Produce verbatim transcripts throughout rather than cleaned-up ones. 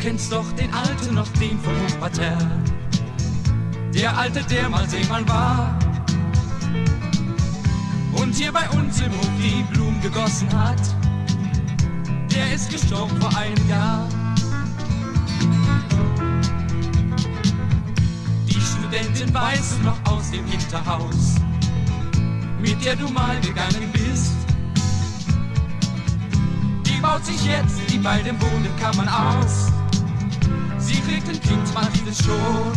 kennst doch den Alten noch, den vom Hochparterre. Der Alte, der mal Seemann war und hier bei uns im Hof die Blumen gegossen hat. Der ist gestorben vor einem Jahr. Die Studentin weiß noch aus dem Hinterhaus, mit der du mal gegangen bist. Die baut sich jetzt die beiden Bodenkammern aus. Sie kriegt ein Kind, man sieht es schon.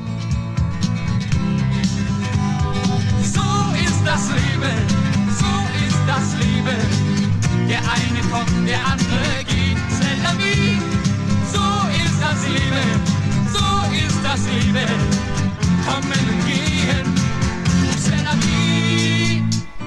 So ist das Leben, so ist das Leben. Der eine kommt, der andere geht. C'est la vie. So ist das Leben, so ist das Leben. Kommen und gehen. C'est la vie.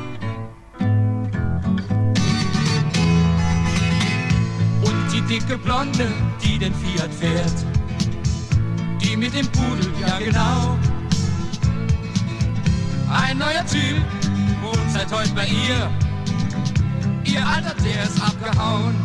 Und die dicke Blonde, die den Fiat fährt, die mit dem Pudel, ja genau. Ein neuer Typ wohnt seit heute bei ihr. Ihr Alter, der ist abgehauen.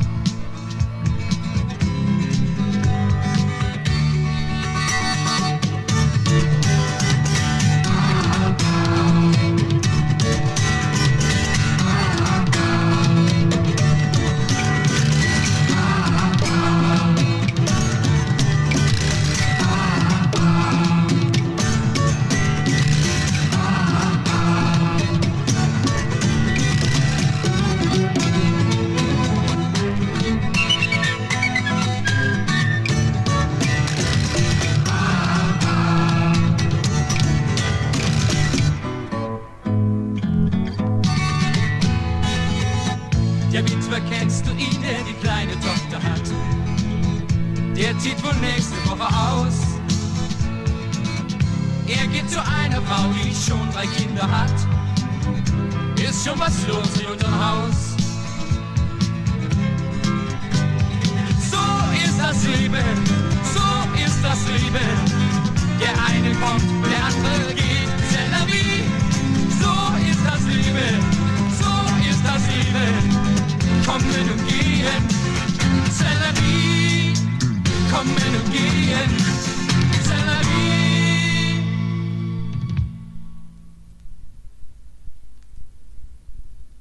Der Witwer, kennst du ihn, der die kleine Tochter hat? Der zieht wohl nächste Woche aus. Er geht zu einer Frau, die schon drei Kinder hat. Ist schon was los in unserem Haus. So ist das Leben, so ist das Leben. Der eine kommt, der andere geht. C'est la vie. So ist das Leben, so ist das Leben. Kommen und gehen.